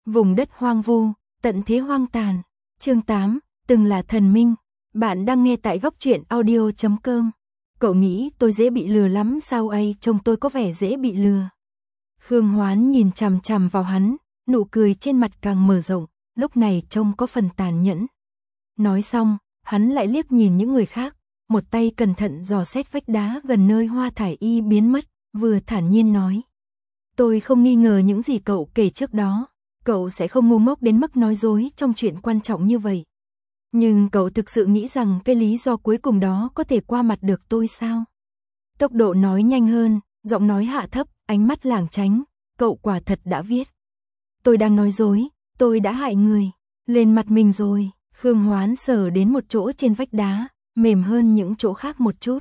Vùng đất hoang vu, tận thế hoang tàn. Chương 8, từng là thần minh. Bạn đang nghe tại góc truyện audio.com. Cậu nghĩ tôi dễ bị lừa lắm sao ấy, trông tôi có vẻ dễ bị lừa. Khương Hoán nhìn chằm chằm vào hắn, nụ cười trên mặt càng mở rộng, lúc này trông có phần tàn nhẫn. Nói xong, hắn lại liếc nhìn những người khác, một tay cẩn thận dò xét vách đá gần nơi Hoa Thải Y biến mất, vừa thản nhiên nói. Tôi không nghi ngờ những gì cậu kể trước đó, cậu sẽ không ngu ngốc đến mức nói dối trong chuyện quan trọng như vậy. Nhưng cậu thực sự nghĩ rằng cái lý do cuối cùng đó có thể qua mặt được tôi sao? Tốc độ nói nhanh hơn, giọng nói hạ thấp, ánh mắt lảng tránh, cậu quả thật đã viết. Tôi đang nói dối, tôi đã hại người, lên mặt mình rồi. Khương Hoán sờ đến một chỗ trên vách đá, mềm hơn những chỗ khác một chút.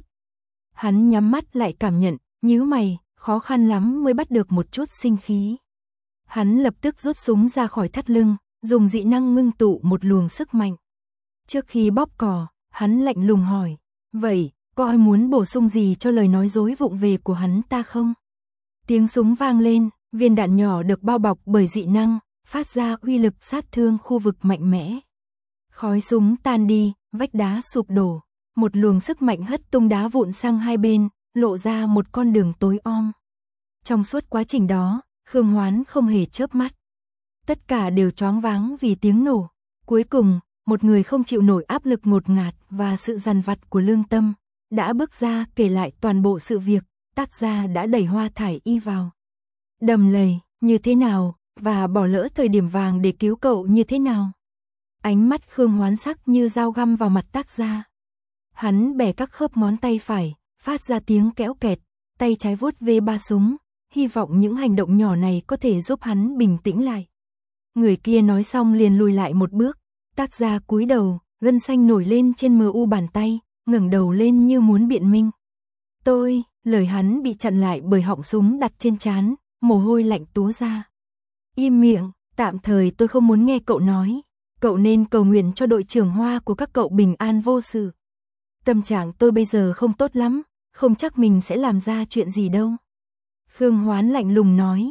Hắn nhắm mắt lại cảm nhận, nhíu mày, khó khăn lắm mới bắt được một chút sinh khí. Hắn lập tức rút súng ra khỏi thắt lưng, dùng dị năng ngưng tụ một luồng sức mạnh. Trước khi bóp cò, hắn lạnh lùng hỏi, vậy, có ai muốn bổ sung gì cho lời nói dối vụng về của hắn ta không? Tiếng súng vang lên, viên đạn nhỏ được bao bọc bởi dị năng, phát ra uy lực sát thương khu vực mạnh mẽ. Khói súng tan đi, vách đá sụp đổ, một luồng sức mạnh hất tung đá vụn sang hai bên, lộ ra một con đường tối om. Trong suốt quá trình đó, Khương Hoán không hề chớp mắt. Tất cả đều choáng váng vì tiếng nổ. Cuối cùng, một người không chịu nổi áp lực ngột ngạt và sự dằn vặt của lương tâm, đã bước ra kể lại toàn bộ sự việc, tác gia đã đẩy Hoa Thải Y vào đầm lầy, như thế nào, và bỏ lỡ thời điểm vàng để cứu cậu như thế nào. Ánh mắt Khương Hoán sắc như dao găm vào mặt tác gia. Hắn bẻ các khớp ngón tay phải, phát ra tiếng kéo kẹt, tay trái vuốt về ba súng, hy vọng những hành động nhỏ này có thể giúp hắn bình tĩnh lại. Người kia nói xong liền lùi lại một bước, tác gia cúi đầu, gân xanh nổi lên trên mờ u bàn tay, ngẩng đầu lên như muốn biện minh. Lời hắn bị chặn lại bởi họng súng đặt trên trán, mồ hôi lạnh túa ra. Im miệng, tạm thời tôi không muốn nghe cậu nói. Cậu nên cầu nguyện cho đội trưởng Hoa của các cậu bình an vô sự. Tâm trạng tôi bây giờ không tốt lắm, không chắc mình sẽ làm ra chuyện gì đâu. Khương Hoán lạnh lùng nói,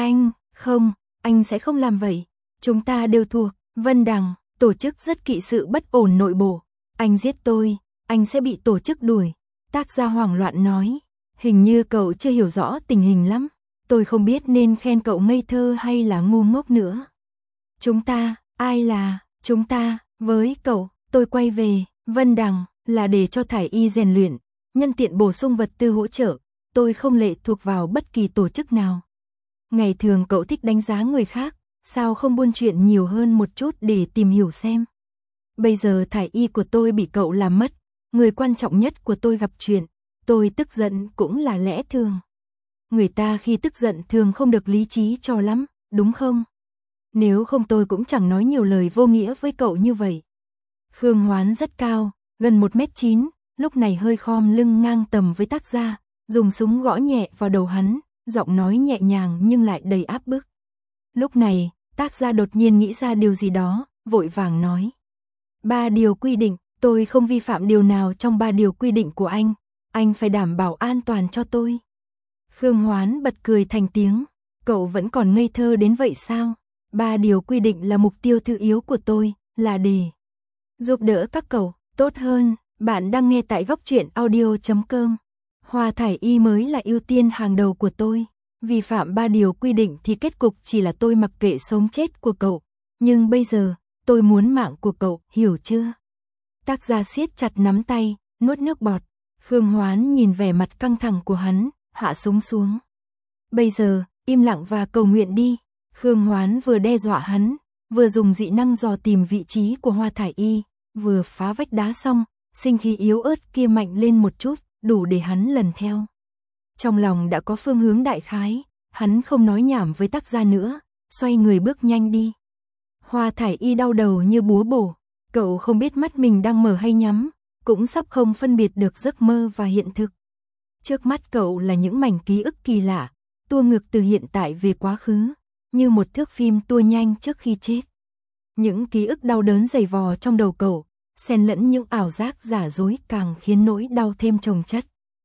anh sẽ không làm vậy. Chúng ta đều thuộc Vân Đằng, tổ chức rất kỵ sự bất ổn nội bộ. Anh giết tôi, anh sẽ bị tổ chức đuổi. Tác gia hoảng loạn nói, hình như cậu chưa hiểu rõ tình hình lắm. Tôi không biết nên khen cậu ngây thơ hay là ngu ngốc nữa. Chúng ta, ai là chúng ta? Với cậu, tôi quay về Vân Đằng là để cho Thải Y rèn luyện, nhân tiện bổ sung vật tư hỗ trợ. Tôi không lệ thuộc vào bất kỳ tổ chức nào. Ngày thường cậu thích đánh giá người khác, sao không buôn chuyện nhiều hơn một chút để tìm hiểu xem. Bây giờ Thải Y của tôi bị cậu làm mất, người quan trọng nhất của tôi gặp chuyện, tôi tức giận cũng là lẽ thường. Người ta khi tức giận thường không được lý trí cho lắm, đúng không? Nếu không tôi cũng chẳng nói nhiều lời vô nghĩa với cậu như vậy. Khương Hoán rất cao, gần 1m9, lúc này hơi khom lưng ngang tầm với tác gia, dùng súng gõ nhẹ vào đầu hắn, giọng nói nhẹ nhàng nhưng lại đầy áp bức. Lúc này, tác gia đột nhiên nghĩ ra điều gì đó, vội vàng nói. 3 điều quy định, tôi không vi phạm điều nào trong 3 điều quy định của anh phải đảm bảo an toàn cho tôi. Khương Hoán bật cười thành tiếng, cậu vẫn còn ngây thơ đến vậy sao? 3 điều quy định là mục tiêu thứ yếu của tôi, là để giúp đỡ các cậu tốt hơn. Bạn đang nghe tại góc truyện audio.com. Hoa Thải Y mới là ưu tiên hàng đầu của tôi. Vi phạm 3 điều quy định thì kết cục chỉ là tôi mặc kệ sống chết của cậu. Nhưng bây giờ, tôi muốn mạng của cậu, hiểu chưa? Tác gia siết chặt nắm tay, nuốt nước bọt. Khương Hoán nhìn vẻ mặt căng thẳng của hắn, hạ súng xuống. Bây giờ, im lặng và cầu nguyện đi. Khương Hoán vừa đe dọa hắn, vừa dùng dị năng dò tìm vị trí của Hoa Thải Y, vừa phá vách đá xong, sinh khí yếu ớt kia mạnh lên một chút, đủ để hắn lần theo. Trong lòng đã có phương hướng đại khái, hắn không nói nhảm với tác gia nữa, xoay người bước nhanh đi. Hoa Thải Y đau đầu như búa bổ, cậu không biết mắt mình đang mở hay nhắm, cũng sắp không phân biệt được giấc mơ và hiện thực. Trước mắt cậu là những mảnh ký ức kỳ lạ, tua ngược từ hiện tại về quá khứ, như một thước phim tua nhanh trước khi chết. Những ký ức đau đớn dày vò trong đầu cậu, xen lẫn những ảo giác giả dối càng khiến nỗi đau thêm chồng chất.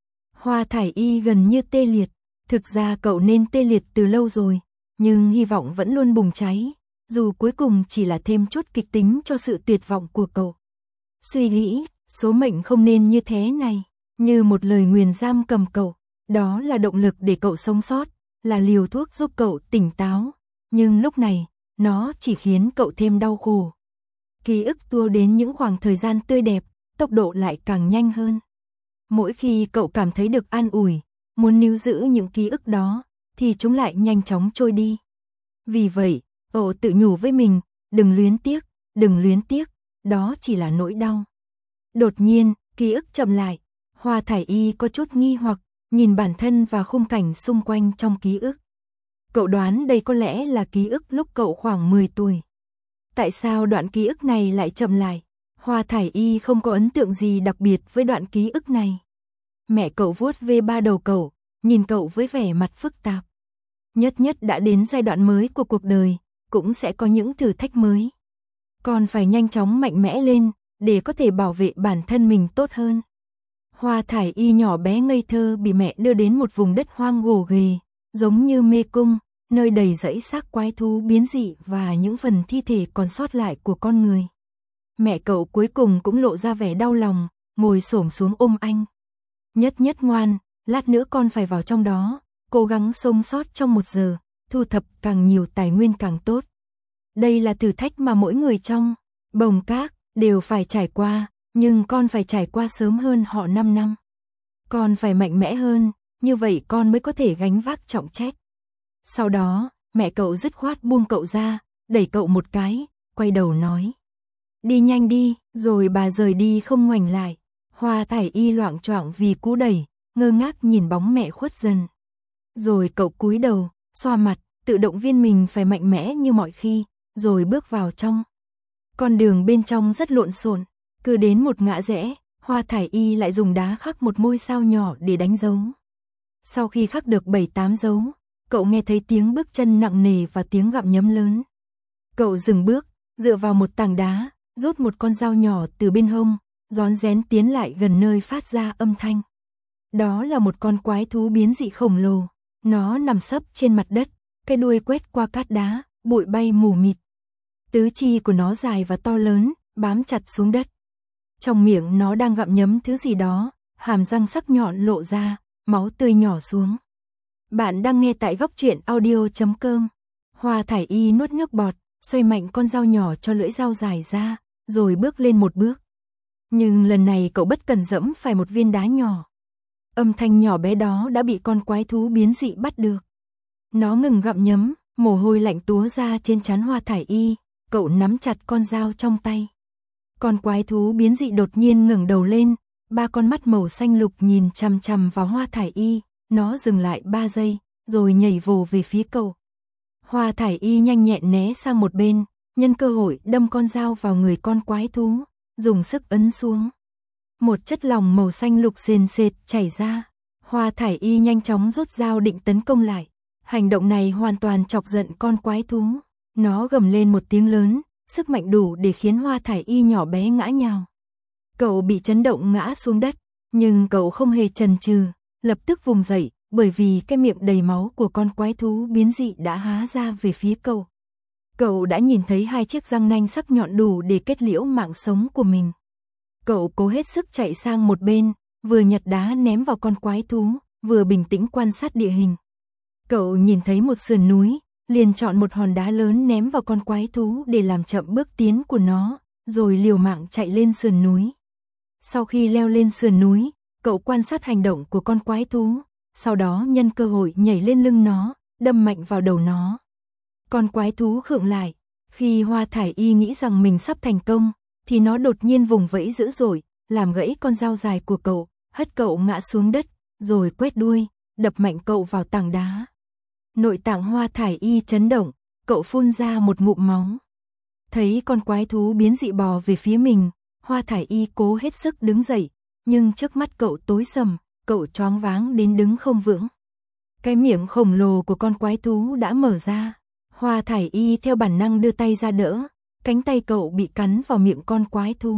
Hoa Thải Y gần như tê liệt, thực ra cậu nên tê liệt từ lâu rồi, nhưng hy vọng vẫn luôn bùng cháy. dù cuối cùng chỉ là thêm chút kịch tính cho sự tuyệt vọng của cậu. Suy nghĩ, số mệnh không nên như thế này, như một lời nguyền giam cầm cậu, đó là động lực để cậu sống sót, là liều thuốc giúp cậu tỉnh táo, nhưng lúc này, nó chỉ khiến cậu thêm đau khổ. Ký ức tua đến những khoảng thời gian tươi đẹp, tốc độ lại càng nhanh hơn. Mỗi khi cậu cảm thấy được an ủi, muốn níu giữ những ký ức đó, thì chúng lại nhanh chóng trôi đi. Vì vậy, cậu tự nhủ với mình, đừng luyến tiếc, đó chỉ là nỗi đau. Đột nhiên, ký ức chậm lại, Hoa Thải Y có chút nghi hoặc, nhìn bản thân và khung cảnh xung quanh trong ký ức. Cậu đoán đây có lẽ là ký ức lúc cậu khoảng 10 tuổi. Tại sao đoạn ký ức này lại chậm lại? Hoa Thải Y không có ấn tượng gì đặc biệt với đoạn ký ức này. Mẹ cậu vuốt ve ba đầu cậu, nhìn cậu với vẻ mặt phức tạp. Nhất đã đến giai đoạn mới của cuộc đời, cũng sẽ có những thử thách mới. Con phải nhanh chóng mạnh mẽ lên, để có thể bảo vệ bản thân mình tốt hơn. Hoa Thải Y nhỏ bé ngây thơ bị mẹ đưa đến một vùng đất hoang gồ ghề, giống như mê cung, nơi đầy rẫy xác quái thú biến dị và những phần thi thể còn sót lại của con người. Mẹ cậu cuối cùng cũng lộ ra vẻ đau lòng, ngồi xổm xuống ôm anh. Nhất ngoan, lát nữa con phải vào trong đó, cố gắng sống sót trong 1 giờ, thu thập càng nhiều tài nguyên càng tốt. Đây là thử thách mà mỗi người trong Bồng Các đều phải trải qua, nhưng con phải trải qua sớm hơn họ 5 năm. Con phải mạnh mẽ hơn, như vậy con mới có thể gánh vác trọng trách. Sau đó, mẹ cậu dứt khoát buông cậu ra, đẩy cậu một cái, quay đầu nói. Đi nhanh đi, rồi bà rời đi không ngoảnh lại. Hoa Thải Y loạng choạng vì cú đẩy, ngơ ngác nhìn bóng mẹ khuất dần. Rồi cậu cúi đầu, xoa mặt, tự động viên mình phải mạnh mẽ như mọi khi, rồi bước vào trong. Con đường bên trong rất lộn xộn, cứ đến một ngã rẽ, Hoa Thải Y lại dùng đá khắc một ngôi sao nhỏ để đánh dấu. Sau khi khắc được 7-8 dấu, cậu nghe thấy tiếng bước chân nặng nề và tiếng gặm nhấm lớn. Cậu dừng bước, dựa vào một tảng đá, rút một con dao nhỏ từ bên hông, rón rén tiến lại gần nơi phát ra âm thanh. Đó là một con quái thú biến dị khổng lồ, nó nằm sấp trên mặt đất, cái đuôi quét qua cát đá, bụi bay mù mịt. Tứ chi của nó dài và to lớn, bám chặt xuống đất. Trong miệng nó đang gặm nhấm thứ gì đó, hàm răng sắc nhọn lộ ra, máu tươi nhỏ xuống. Bạn đang nghe tại Góc Truyện Audio.com. Hoa Thải Y nuốt nước bọt, xoay mạnh con dao nhỏ cho lưỡi dao dài ra, rồi bước lên một bước. Nhưng lần này cậu bất cẩn dẫm phải một viên đá nhỏ. Âm thanh nhỏ bé đó đã bị con quái thú biến dị bắt được. Nó ngừng gặm nhấm, mồ hôi lạnh túa ra trên trán Hoa Thải Y, cậu nắm chặt con dao trong tay. Con quái thú biến dị đột nhiên ngẩng đầu lên, 3 con mắt màu xanh lục nhìn chằm chằm vào Hoa Thải Y, nó dừng lại 3 giây, rồi nhảy vồ về phía cậu. Hoa Thải Y nhanh nhẹn né sang một bên, nhân cơ hội đâm con dao vào người con quái thú, dùng sức ấn xuống. Một chất lỏng màu xanh lục sền sệt chảy ra. Hoa Thải Y nhanh chóng rút dao định tấn công lại. Hành động này hoàn toàn chọc giận con quái thú. Nó gầm lên một tiếng lớn, sức mạnh đủ để khiến Hoa Thải Y nhỏ bé ngã nhào. Cậu bị chấn động ngã xuống đất, nhưng cậu không hề chần chừ, lập tức vùng dậy, bởi vì cái miệng đầy máu của con quái thú biến dị đã há ra về phía cậu. Cậu đã nhìn thấy 2 chiếc răng nanh sắc nhọn đủ để kết liễu mạng sống của mình. Cậu cố hết sức chạy sang một bên, vừa nhặt đá ném vào con quái thú, vừa bình tĩnh quan sát địa hình. Cậu nhìn thấy một sườn núi, liền chọn một hòn đá lớn ném vào con quái thú để làm chậm bước tiến của nó, rồi liều mạng chạy lên sườn núi. Sau khi leo lên sườn núi, cậu quan sát hành động của con quái thú, sau đó nhân cơ hội nhảy lên lưng nó, đâm mạnh vào đầu nó. Con quái thú khựng lại, khi Hoa Thải Y nghĩ rằng mình sắp thành công, thì nó đột nhiên vùng vẫy dữ dội, làm gãy con dao dài của cậu, hất cậu ngã xuống đất, rồi quét đuôi, đập mạnh cậu vào tảng đá. Nội tạng Hoa Thải Y chấn động, cậu phun ra một ngụm máu. Thấy con quái thú biến dị bò về phía mình, Hoa Thải Y cố hết sức đứng dậy, nhưng trước mắt cậu tối sầm, cậu choáng váng đến đứng không vững. Cái miệng khổng lồ của con quái thú đã mở ra, Hoa Thải Y theo bản năng đưa tay ra đỡ, cánh tay cậu bị cắn vào miệng con quái thú.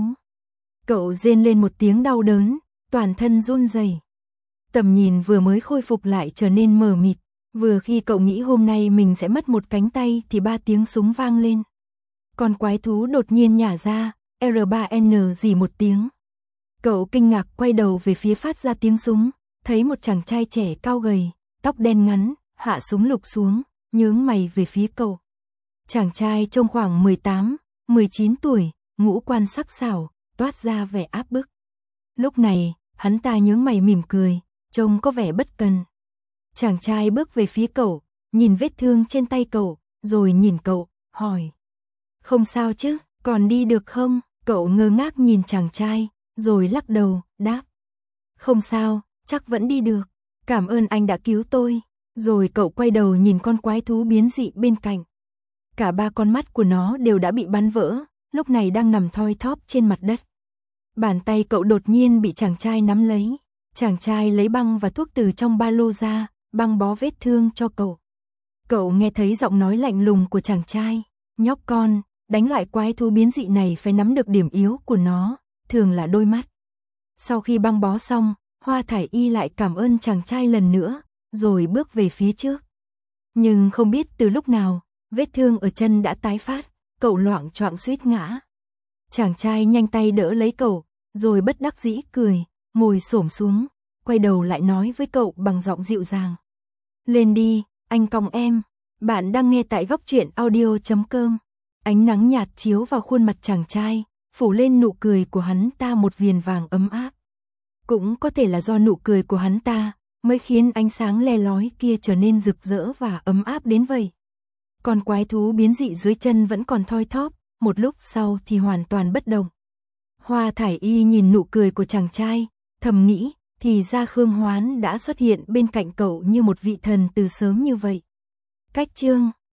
Cậu rên lên một tiếng đau đớn, toàn thân run rẩy. Tầm nhìn vừa mới khôi phục lại trở nên mờ mịt, Vừa khi cậu nghĩ hôm nay mình sẽ mất một cánh tay thì 3 tiếng súng vang lên. Con quái thú đột nhiên nhả ra, R3N rỉ một tiếng. Cậu kinh ngạc quay đầu về phía phát ra tiếng súng, thấy một chàng trai trẻ cao gầy, tóc đen ngắn, hạ súng lục xuống, nhướng mày về phía cậu. Chàng trai trông khoảng 18, 19 tuổi, ngũ quan sắc sảo, toát ra vẻ áp bức. Lúc này, hắn ta nhướng mày mỉm cười, trông có vẻ bất cần. Chàng trai bước về phía cậu, nhìn vết thương trên tay cậu, rồi nhìn cậu, hỏi. Không sao chứ, còn đi được không? Cậu ngơ ngác nhìn chàng trai, rồi lắc đầu, đáp. Không sao, chắc vẫn đi được. Cảm ơn anh đã cứu tôi. Rồi cậu quay đầu nhìn con quái thú biến dị bên cạnh. Cả 3 con mắt của nó đều đã bị bắn vỡ, lúc này đang nằm thoi thóp trên mặt đất. Bàn tay cậu đột nhiên bị chàng trai nắm lấy. Chàng trai lấy băng và thuốc từ trong ba lô ra, băng bó vết thương cho cậu. Cậu nghe thấy giọng nói lạnh lùng của chàng trai. Nhóc con, đánh loại quái thú biến dị này phải nắm được điểm yếu của nó, thường là đôi mắt. Sau khi băng bó xong, Hoa Thải Y lại cảm ơn chàng trai lần nữa, rồi bước về phía trước. Nhưng không biết từ lúc nào, vết thương ở chân đã tái phát, cậu loạng choạng suýt ngã. Chàng trai nhanh tay đỡ lấy cậu, rồi bất đắc dĩ cười, ngồi xổm xuống, quay đầu lại nói với cậu bằng giọng dịu dàng. Lên đi, anh còng em. Bạn đang nghe tại góc truyện audio.com. Ánh nắng nhạt chiếu vào khuôn mặt chàng trai, phủ lên nụ cười của hắn ta một viền vàng ấm áp. Cũng có thể là do nụ cười của hắn ta mới khiến ánh sáng le lói kia trở nên rực rỡ và ấm áp đến vậy. Con quái thú biến dị dưới chân vẫn còn thoi thóp, một lúc sau thì hoàn toàn bất động. Hoa Thải Y nhìn nụ cười của chàng trai, thầm nghĩ, thì ra Khương Hoán đã xuất hiện bên cạnh cậu như một vị thần từ sớm như vậy. Cách chương